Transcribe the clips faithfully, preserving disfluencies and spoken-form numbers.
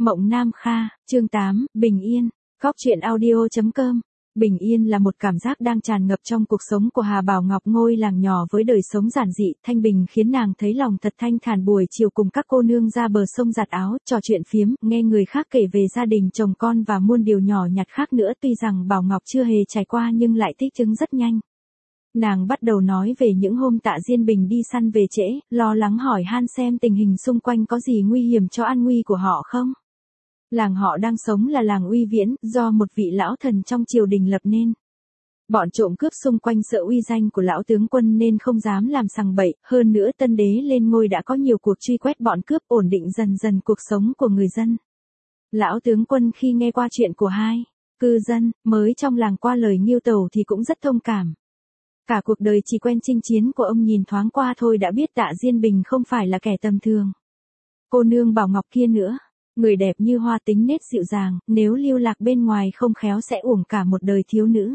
Mộng Nam Kha, chương tám, Bình Yên, Góc truyện audio chấm com. Bình yên là một cảm giác đang tràn ngập trong cuộc sống của Hà Bảo Ngọc, ngôi làng nhỏ với đời sống giản dị, thanh bình khiến nàng thấy lòng thật thanh thản. Buổi chiều cùng các cô nương ra bờ sông giặt áo, trò chuyện phiếm, nghe người khác kể về gia đình chồng con và muôn điều nhỏ nhặt khác nữa. Tuy rằng Bảo Ngọc chưa hề trải qua nhưng lại tích chứng rất nhanh. Nàng bắt đầu nói về những hôm Tạ Diên Bình đi săn về trễ, lo lắng hỏi han xem tình hình xung quanh có gì nguy hiểm cho an nguy của họ không. Làng họ đang sống là làng Uy Viễn, do một vị lão thần trong triều đình lập nên. Bọn trộm cướp xung quanh sợ uy danh của lão tướng quân nên không dám làm sằng bậy, hơn nữa tân đế lên ngôi đã có nhiều cuộc truy quét bọn cướp, ổn định dần dần cuộc sống của người dân. Lão tướng quân khi nghe qua chuyện của hai cư dân mới trong làng qua lời nghiêu tầu thì cũng rất thông cảm. Cả cuộc đời chỉ quen chinh chiến của ông nhìn thoáng qua thôi đã biết Tạ Diên Bình không phải là kẻ tầm thường. Cô nương Bảo Ngọc kia nữa, người đẹp như hoa, tính nết dịu dàng, nếu lưu lạc bên ngoài không khéo sẽ uổng cả một đời thiếu nữ.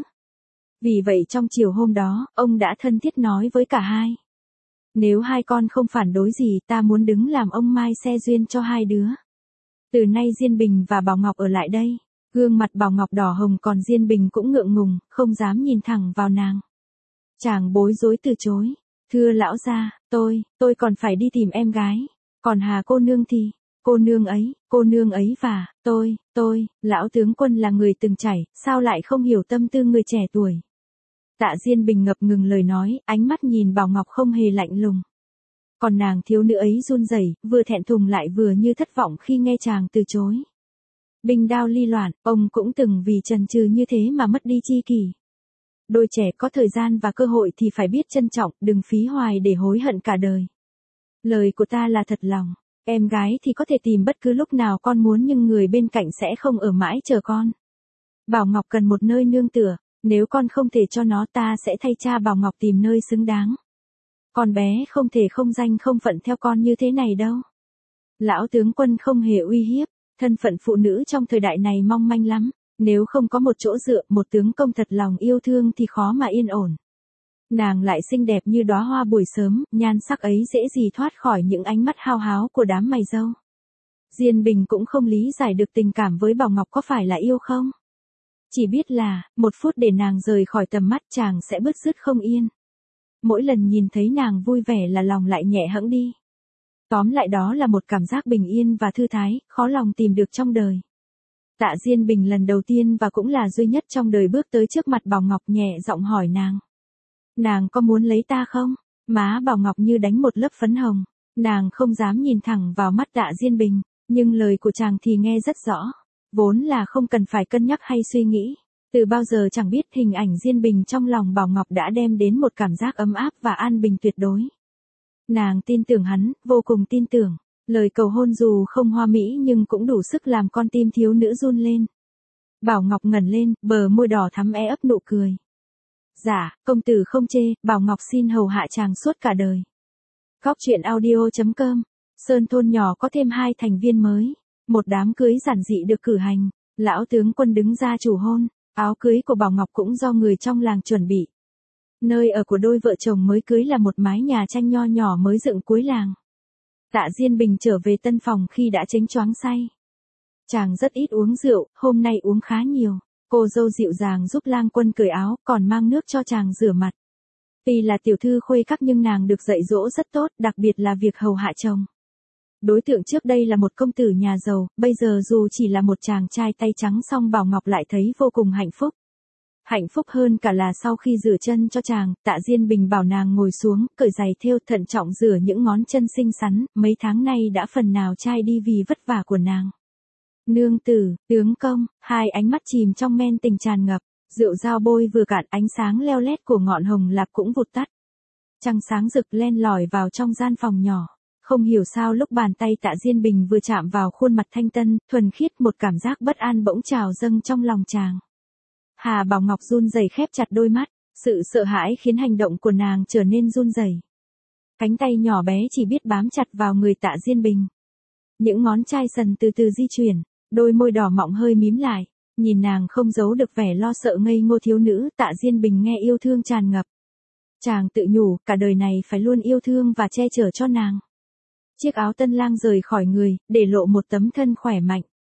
Vì vậy trong chiều hôm đó, ông đã thân thiết nói với cả hai. Nếu hai con không phản đối gì, ta muốn đứng làm ông mai xe duyên cho hai đứa. Từ nay Diên Bình và Bảo Ngọc ở lại đây. Gương mặt Bảo Ngọc đỏ hồng, còn Diên Bình cũng ngượng ngùng, không dám nhìn thẳng vào nàng. Chàng bối rối từ chối. Thưa lão gia, tôi, tôi còn phải đi tìm em gái. Còn Hà cô nương thì, cô nương ấy, cô nương ấy và, tôi, tôi, lão tướng quân là người từng trải, sao lại không hiểu tâm tư người trẻ tuổi. Tạ Diên Bình ngập ngừng lời nói, ánh mắt nhìn Bảo Ngọc không hề lạnh lùng. Còn nàng thiếu nữ ấy run rẩy, vừa thẹn thùng lại vừa như thất vọng khi nghe chàng từ chối. Binh đao ly loạn, ông cũng từng vì chần chừ như thế mà mất đi tri kỷ. Đôi trẻ có thời gian và cơ hội thì phải biết trân trọng, đừng phí hoài để hối hận cả đời. Lời của ta là thật lòng, em gái thì có thể tìm bất cứ lúc nào con muốn nhưng người bên cạnh sẽ không ở mãi chờ con. Bảo Ngọc cần một nơi nương tựa, nếu con không thể cho nó ta sẽ thay cha Bảo Ngọc tìm nơi xứng đáng. Con bé không thể không danh không phận theo con như thế này đâu. Lão tướng quân không hề uy hiếp, thân phận phụ nữ trong thời đại này mong manh lắm. Nếu không có một chỗ dựa, một tướng công thật lòng yêu thương thì khó mà yên ổn. Nàng lại xinh đẹp như đóa hoa buổi sớm, nhan sắc ấy dễ gì thoát khỏi những ánh mắt hao háo của đám mày râu. Diên Bình cũng không lý giải được tình cảm với Bảo Ngọc có phải là yêu không. Chỉ biết là, một phút để nàng rời khỏi tầm mắt chàng sẽ bứt rứt không yên. Mỗi lần nhìn thấy nàng vui vẻ là lòng lại nhẹ hẫng đi. Tóm lại đó là một cảm giác bình yên và thư thái, khó lòng tìm được trong đời. Tạ Diên Bình lần đầu tiên và cũng là duy nhất trong đời bước tới trước mặt Bảo Ngọc, nhẹ giọng hỏi nàng. Nàng có muốn lấy ta không? Má Bảo Ngọc như đánh một lớp phấn hồng. Nàng không dám nhìn thẳng vào mắt Tạ Diên Bình, nhưng lời của chàng thì nghe rất rõ. Vốn là không cần phải cân nhắc hay suy nghĩ. Từ bao giờ chẳng biết hình ảnh Diên Bình trong lòng Bảo Ngọc đã đem đến một cảm giác ấm áp và an bình tuyệt đối. Nàng tin tưởng hắn, vô cùng tin tưởng. Lời cầu hôn dù không hoa mỹ nhưng cũng đủ sức làm con tim thiếu nữ run lên. Bảo Ngọc ngẩng lên, bờ môi đỏ thắm é ấp nụ cười. Dạ, công tử không chê, Bảo Ngọc xin hầu hạ chàng suốt cả đời. Góc truyện audio chấm com. Sơn thôn nhỏ có thêm hai thành viên mới. Một đám cưới giản dị được cử hành. Lão tướng quân đứng ra chủ hôn. Áo cưới của Bảo Ngọc cũng do người trong làng chuẩn bị. Nơi ở của đôi vợ chồng mới cưới là một mái nhà tranh nho nhỏ mới dựng cuối làng. Tạ Diên Bình trở về tân phòng khi đã chánh choáng say. Chàng rất ít uống rượu, hôm nay uống khá nhiều. Cô dâu dịu dàng giúp lang quân cởi áo, còn mang nước cho chàng rửa mặt. Tuy là tiểu thư khuê các nhưng nàng được dạy dỗ rất tốt, đặc biệt là việc hầu hạ chồng. Đối tượng trước đây là một công tử nhà giàu, bây giờ dù chỉ là một chàng trai tay trắng song Bảo Ngọc lại thấy vô cùng hạnh phúc. Hạnh phúc hơn cả là sau khi rửa chân cho chàng, Tạ Diên Bình bảo nàng ngồi xuống, cởi giày thêu, thận trọng rửa những ngón chân xinh xắn, mấy tháng nay đã phần nào chai đi vì vất vả của nàng. Nương tử, tướng công, hai ánh mắt chìm trong men tình tràn ngập, rượu dao bôi vừa cạn, ánh sáng leo lét của ngọn hồng lạc cũng vụt tắt. Trăng sáng rực len lỏi vào trong gian phòng nhỏ. Không hiểu sao lúc bàn tay Tạ Diên Bình vừa chạm vào khuôn mặt thanh tân, thuần khiết, một cảm giác bất an bỗng trào dâng trong lòng chàng. Hà Bảo Ngọc run rẩy khép chặt đôi mắt, sự sợ hãi khiến hành động của nàng trở nên run rẩy. Cánh tay nhỏ bé chỉ biết bám chặt vào người Tạ Diên Bình. Những ngón chai sần từ từ di chuyển, đôi môi đỏ mọng hơi mím lại, nhìn nàng không giấu được vẻ lo sợ ngây ngô thiếu nữ. Tạ Diên Bình nghe yêu thương tràn ngập. Chàng tự nhủ, cả đời này phải luôn yêu thương và che chở cho nàng. Chiếc áo tân lang rời khỏi người, để lộ một tấm thân khỏe mạnh.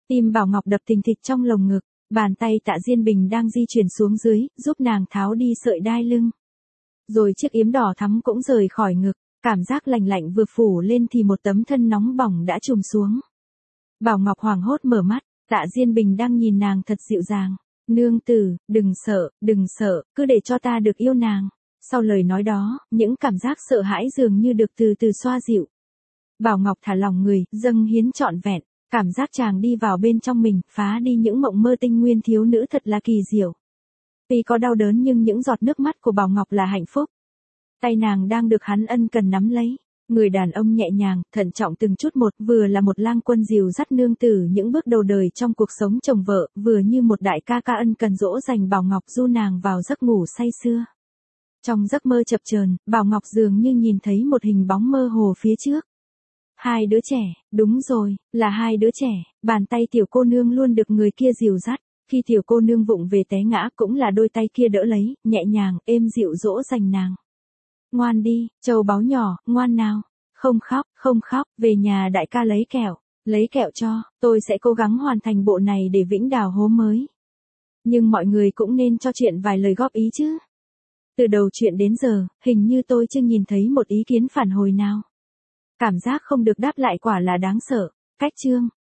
Tim Bảo Ngọc đập thình thịch trong lồng ngực, bàn tay Tạ Diên Bình đang di chuyển xuống dưới, giúp nàng tháo đi sợi đai lưng. Rồi chiếc yếm đỏ thắm cũng rời khỏi ngực, cảm giác lạnh lạnh vừa phủ lên thì một tấm thân nóng bỏng đã trùm xuống. Bảo Ngọc hoảng hốt mở mắt, Tạ Diên Bình đang nhìn nàng thật dịu dàng. Nương tử, đừng sợ, đừng sợ, cứ để cho ta được yêu nàng. Sau lời nói đó, những cảm giác sợ hãi dường như được từ từ xoa dịu. Bảo Ngọc thả lỏng người, dâng hiến trọn vẹn, cảm giác chàng đi vào bên trong mình, phá đi những mộng mơ tinh nguyên thiếu nữ thật là kỳ diệu. Tuy có đau đớn nhưng những giọt nước mắt của Bảo Ngọc là hạnh phúc. Tay nàng đang được hắn ân cần nắm lấy. Người đàn ông nhẹ nhàng, thận trọng từng chút một, vừa là một lang quân dìu dắt nương tử những bước đầu đời trong cuộc sống chồng vợ, vừa như một đại ca ca ân cần dỗ dành Bảo Ngọc du nàng vào giấc ngủ say sưa. Trong giấc mơ chập chờn, Bảo Ngọc dường như nhìn thấy một hình bóng mơ hồ phía trước. Hai đứa trẻ, đúng rồi, là hai đứa trẻ, bàn tay tiểu cô nương luôn được người kia dìu dắt, khi tiểu cô nương vụng về té ngã cũng là đôi tay kia đỡ lấy, nhẹ nhàng, êm dịu dỗ dành nàng. Ngoan đi, trâu báu nhỏ, ngoan nào, không khóc, không khóc, về nhà đại ca lấy kẹo, lấy kẹo cho, tôi sẽ cố gắng hoàn thành bộ này để vĩnh đào hố mới. Nhưng mọi người cũng nên cho chuyện vài lời góp ý chứ. Từ đầu chuyện đến giờ, hình như tôi chưa nhìn thấy một ý kiến phản hồi nào. Cảm giác không được đáp lại quả là đáng sợ. Cách chương